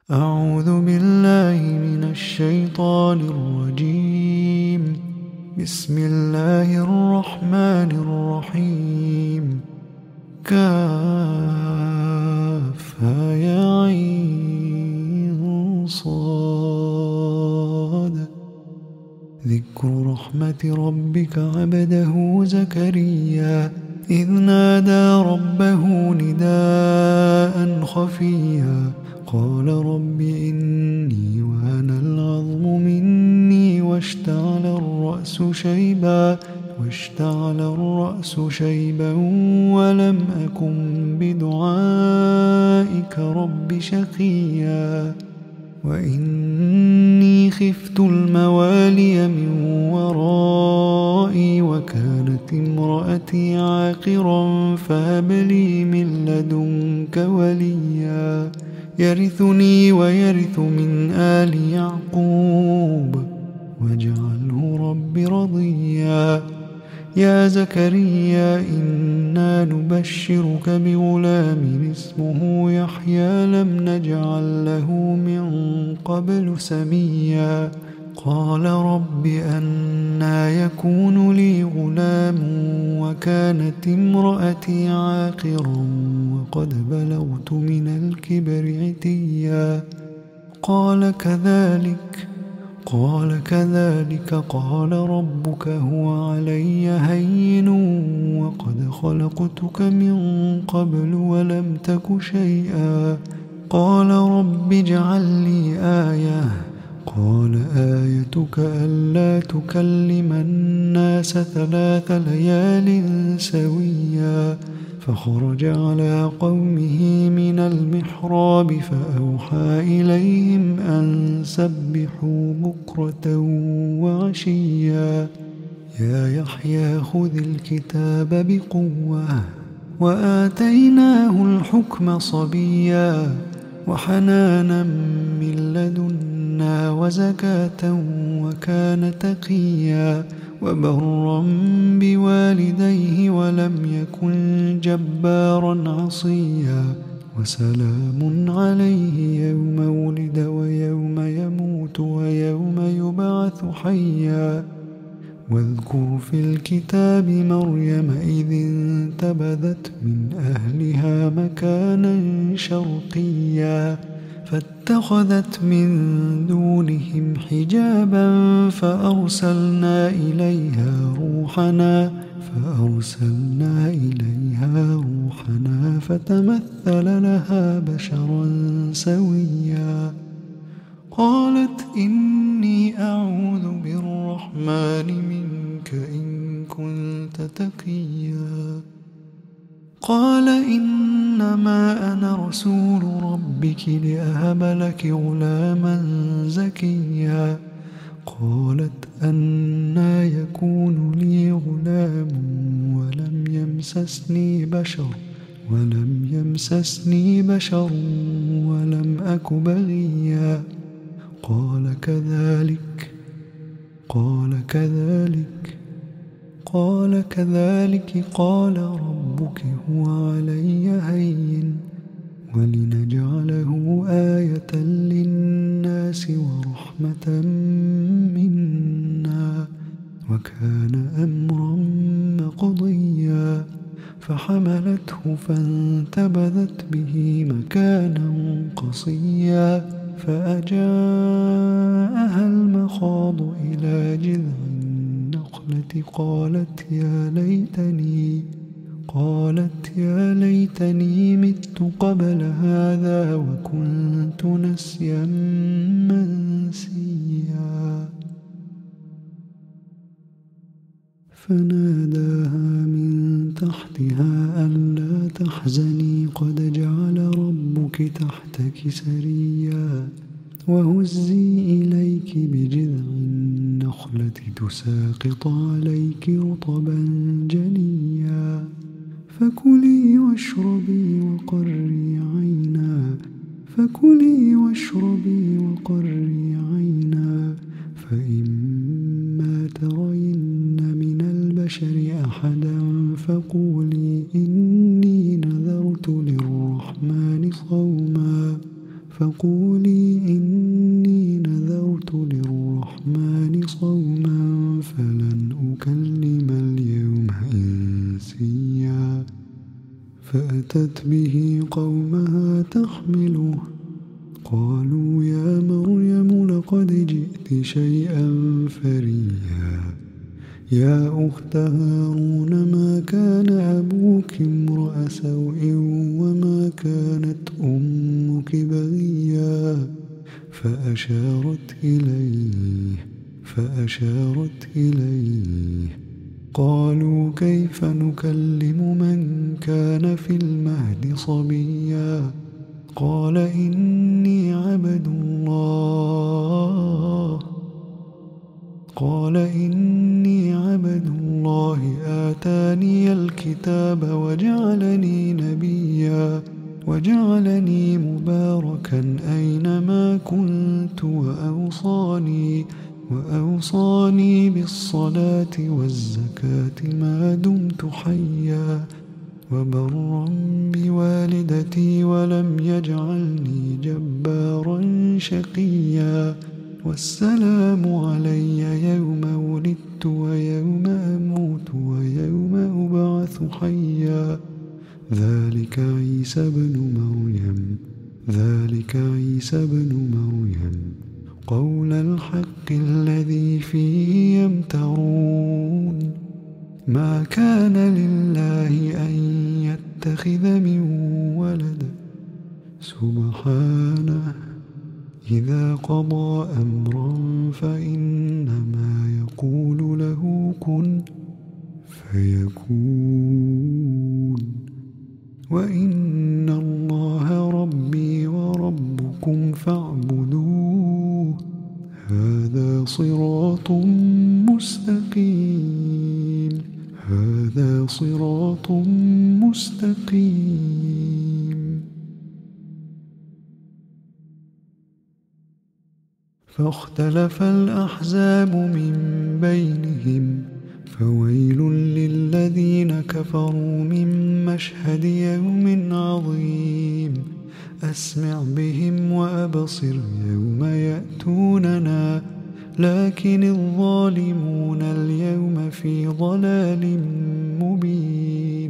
أعوذ بالله من الشيطان الرجيم. بسم الله الرحمن الرحيم. كافها يا عين صاد. ذكر رحمة ربك عبده زكريا إذ نادى ربه نداء خفيا قال رب إني وهن العظم مني واشتعل الرأس شيبا ولم أكن بدعائك رب شقيا وإني خفت الموالي من ورائي وكانت امرأتي عاقرا فهب لي من لدنك وليا يرثني ويرث من آل يعقوب واجعله رب رضيا. يا زكريا إنا نبشرك بغلام اسمه يحيى لم نجعل له من قبل سميا قال رب أنى يكون لي غلام وكانت امرأتي عاقرا وقد بلغت من الكبر عتيا قال كذلك قال ربك هو علي هين وقد خلقتك من قبل ولم تك شيئا قال رب اجعل لي آية قال آيتك ألا تكلم الناس 3 ليال سويا فخرج على قومه من المحراب فأوحى إليهم أن سبحوا بكرة وعشيا يا يحيى خذ الكتاب بقوة وآتيناه الحكم صبيا وحنانا من لدنا وزكاة وكان تقيا وبرا بوالديه ولم يكن جبارا عصيا وسلام عليه يوم ولد ويوم يموت ويوم يبعث حيا واذكر في الكتاب مريم إذ انتبذت من أهلها مكانا شرقيا فاتخذت من دونهم حجابا فأرسلنا إليها روحنا فتمثل لها بشرا سويا قالت إني أعوذ بالرحمن منك إن كنت تقيا قال إنما أنا رسول ربك لأهب لك غلاما زكيا قالت أنى يكون لي غلام ولم يمسسني بشر ولم أك بغيا قال كذلك قال ربك هو علي هين ولنجعله آية للناس ورحمة منا وكان أمرا مقضيا فحملته فانتبذت به مكانا قصيا فأجاءها المخاض إلى جذع النخلة قالت يا ليتني مت قبل هذا وكنت نسيا منسيا فناداها من تحتها ألا تحزني قد جعل ربك تحتك سريا وهزي إليك بجذع النخلة تساقط عليك رطبا جنيا فكلي واشربي وقري عينا فإما ترين من البشر أحدا فقولي إني نذرت للرحمن صوما فقولي فأتت به قومها تحمله قالوا يا مريم لقد جئت شيئا فريا يا أخت هارون ما كان أبوك امرأ سوء وما كانت أمك بغيا فأشارت إليه قالوا كيف نكلم من كان في المهد صبيا قال إني عبد الله آتاني الكتاب وجعلني نبيا وجعلني مباركا أينما كنت وأوصاني بالصلاة والزكاة ما دمت حيا وبرا بوالدتي ولم يجعلني جبارا شقيا والسلام علي يوم ولدت ويوم أموت ويوم أبعث حيا ذلك عيسى بن مريم قول الحق الذي فيه يمترون ما كان لله أن يتخذ من ولد سبحانه إذا قضى أمرا فإنما يقول له كن فيكون وإن الله ربي وربكم فاعبدوه هذا صراط مستقيم فاختلف الأحزاب من بينهم فويل للذين كفروا من مشهد يوم عظيم أسمع بهم وأبصر يوم يأتوننا لكن الظالمون اليوم في ضلال مبين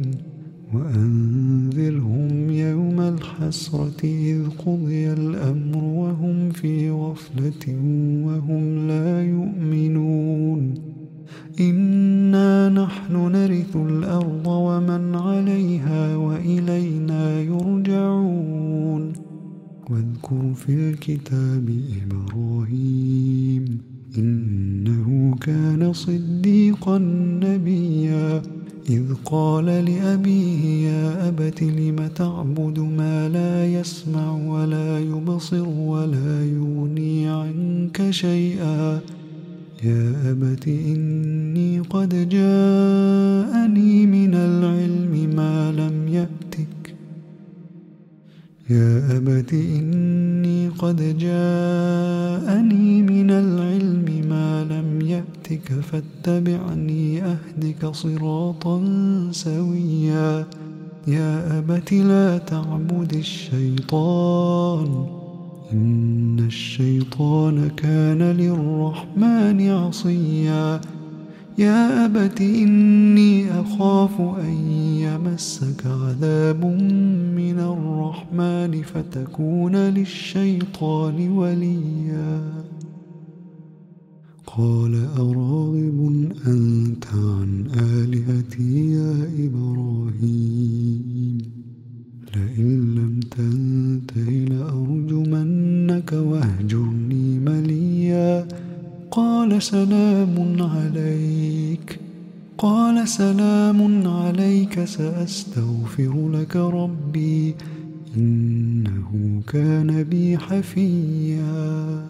وأنذرهم يوم الحسرة إذ قضي الأمر وهم في غفلة وهم لا يؤمنون إنا نحن نرث الأرض ومن عليها وإلينا يرجعون واذكر في الكتاب إبراهيم إنه كان صديقا نبيا إذ قال لأبيه يا أبت لم تعبد ما لا يسمع ولا يبصر ولا يغني عنك شيئا يا أبت إني قد جاءني من العلم ما لم يأتك فاتبعني أهدك صراطا سويا يا أبت لا تعبد الشيطان إن الشيطان كان للرحمن عصيا يا أبت إني أخاف أن يمسك عذاب من الرحمن فتكون للشيطان وليا قال أراغب أنت عن آلهتي يا إبراهيم لئن لم تنته لأرجمنك واهجرني مليا قال سلام عليك سأستغفر لك ربي إنه كان بي حفيا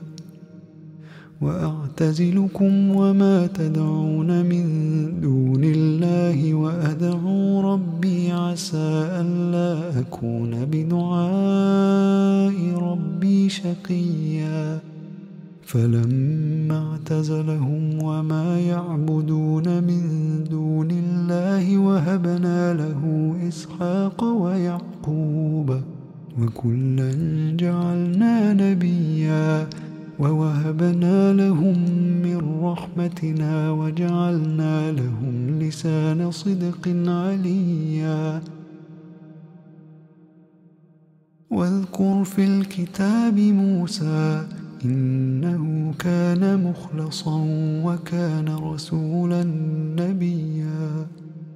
وأعتزلكم وما تدعون من دون الله وأدعو ربي عسى ألا أكون بدعاء ربي شقيا فلما اعتزلهم وما يعبدون من دون الله وهبنا له إسحاق ويعقوب وكلا جعلنا نبيا ووهبنا لهم من رحمتنا وجعلنا لهم لسان صدق عليا واذكر في الكتاب موسى إنه كان مخلصا وكان رسولا نبيا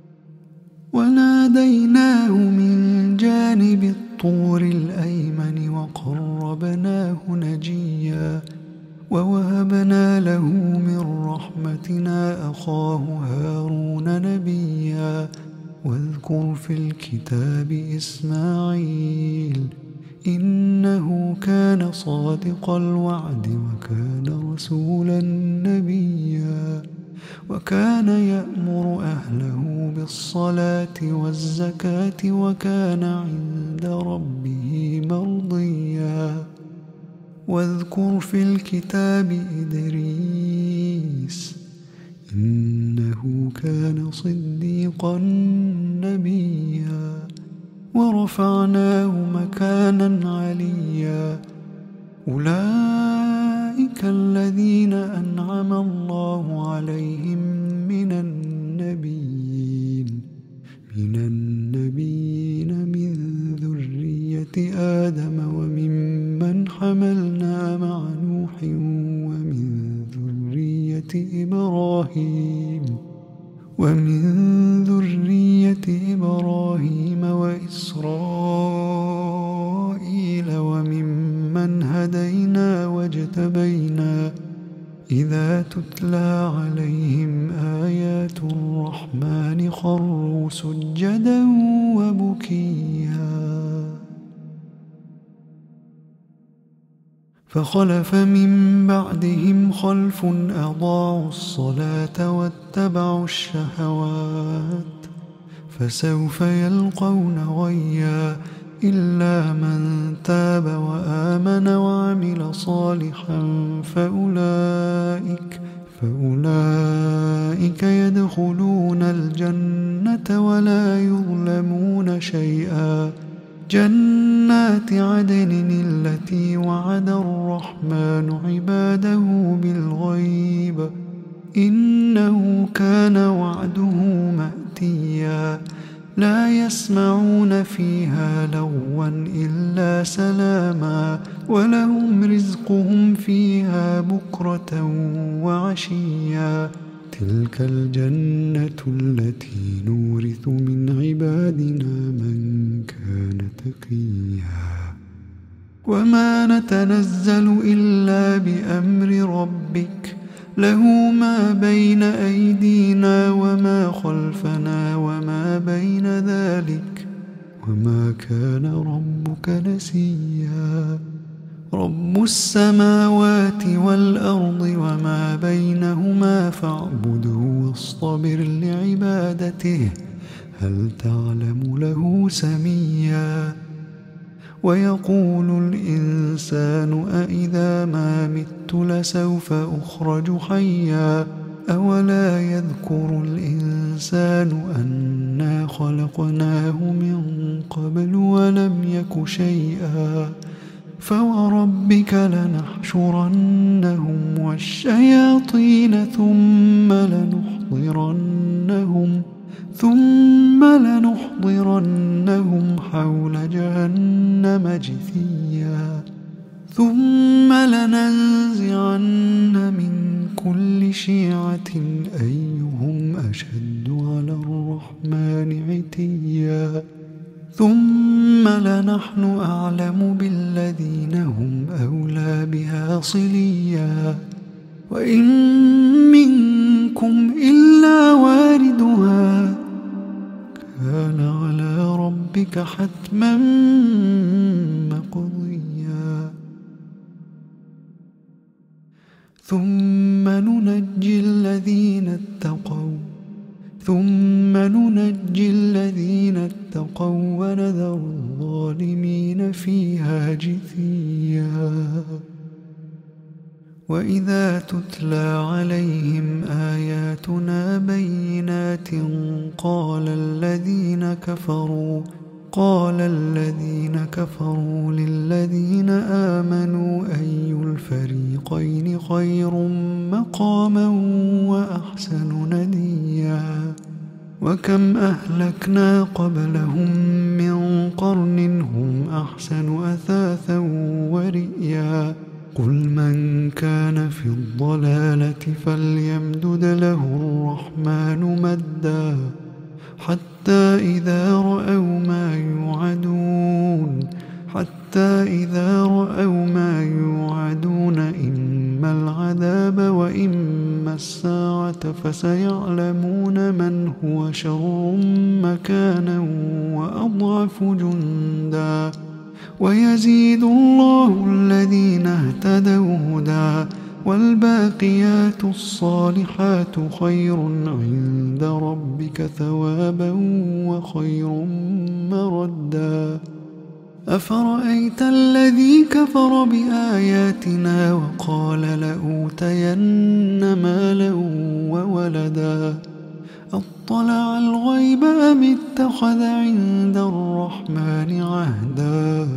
وناديناه من جانب الطور الأيمن وقربناه نجيا ووهبنا له من رحمتنا أخاه هارون نبيا واذكر في الكتاب إسماعيل إنه كان صادق الوعد وكان رسولا نبيا وكان يأمر أهله بالصلاة والزكاة وكان عند ربه مرضيا واذكر في الكتاب إدريس إنه كان صديقا نبيا ورفعناه مكانا عليا أولئك الذين أنعم الله عليهم من النبيين من ذرية آدم وممن حملنا مع نوح ومن ذرية إبراهيم وإسرائيل وممن هدينا واجتبينا إذا تتلى عليهم آيات الرحمن خروا سجدا وبكيا فخلف من بعدهم خلف أضاعوا الصلاة واتبعوا الشهوات فسوف يلقون غيا إلا من تاب وآمن وعمل صالحا فأولئك يدخلون الجنة ولا يظلمون شيئا جنات عدن التي وعد الرحمن عباده بالغيب إنه كان وعده مأتيا لا يسمعون فيها لغوا إلا سلاما ولهم رزقهم فيها بكرة وعشيا تلك الجنة التي نورث من عبادنا من كان تقيا وما نتنزل إلا بأمر ربك له ما بين أيدينا وما خلفنا وما بين ذلك وما كان ربك نسيا رب السماوات والأرض وما بينهما فاعبده واصطبر لعبادته هل تعلم له سميا ويقول الإنسان أإذا ما مت لسوف أخرج حيا أولا يذكر الإنسان أنا خلقناه من قبل ولم يك شيئا فوربك لنحشرنهم والشياطين ثم لنحضرنهم حول جهنم جثيا ثم لننزعن من كل شيعة أيهم أشد على الرحمن عتيا ثم لنحن أعلم بالذين هم أولى بها صليا وإن منكم إلا واردها كان على ربك حتما مقضيا ثم ننجي الذين اتقوا ونذر الظالمين فيها جثيا وإذا تتلى عليهم آياتنا بينات قال الذين كفروا للذين آمنوا أي الفريقين خير مقاما وأحسن نديا وكم أهلكنا قبلهم من قرن هم أحسن أثاثا ورئيا قل من كان في الضلالة فليمدد له الرحمن مدا حتى إذا رأوا ما يوعدون إما العذاب وإما الساعة فسيعلمون من هو شر مكانا وأضعف جندا ويزيد الله الذين اهتدوا هدى والباقيات الصالحات خير عند ربك ثوابا وخير مردا أفرأيت الذي كفر بآياتنا وقال لأوتين مالا وولدا أطلع الغيب أم اتخذ عند الرحمن عهدا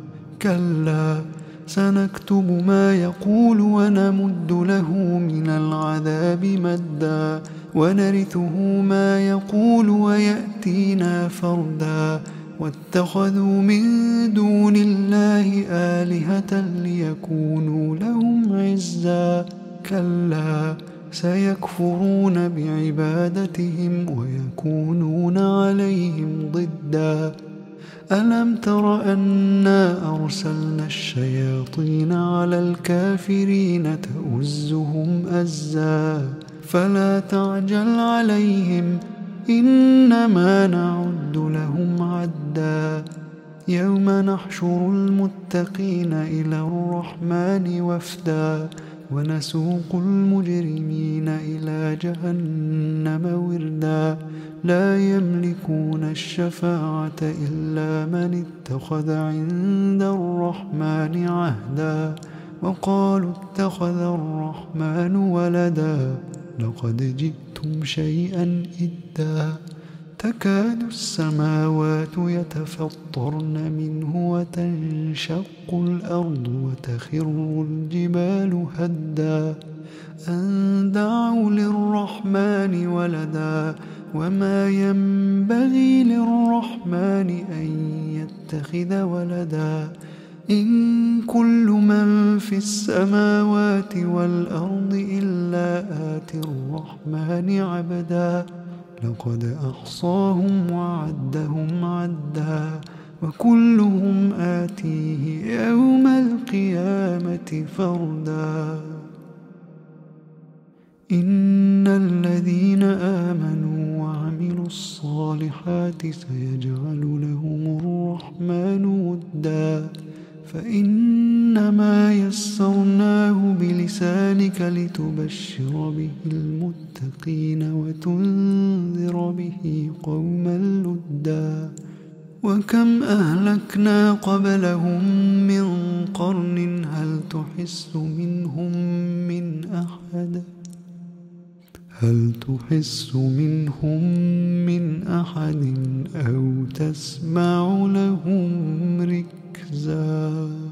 كلا سنكتب ما يقول ونمد له من العذاب مدا ونرثه ما يقول ويأتينا فردا واتخذوا من دون الله آلهة ليكونوا لهم عزا كلا سيكفرون بعبادتهم ويكونون عليهم ضدا ألم تر أنا أرسلنا الشياطين على الكافرين تؤزهم أزا فلا تعجل عليهم إنما نعد لهم عدا يوم نحشر المتقين إلى الرحمن وفدا ونسوق المجرمين إلى جهنم وردا لا يملكون الشفاعة إلا من اتخذ عند الرحمن عهدا وقالوا اتخذ الرحمن ولدا لقد جئتم شيئا إدا تكاد السماوات يتفطرن منه وتنشق الأرض وتخر الجبال هدا أن دعوا للرحمن ولدا وما ينبغي للرحمن أن يتخذ ولدا إن كل من في السماوات والأرض إلا آتي الرحمن عبدا لقد أحصاهم وعدهم عدا وكلهم آتيه يوم القيامة فردا إن الذين آمنوا وعملوا الصالحات سيجعل لهم الرحمن ودا فإنما يسرناه بلسانك لتبشر به المتقين وتنذر به قوما لدا وكم أهلكنا قبلهم من قرن هل تحس منهم من أحد أو تسمع لهم ركزا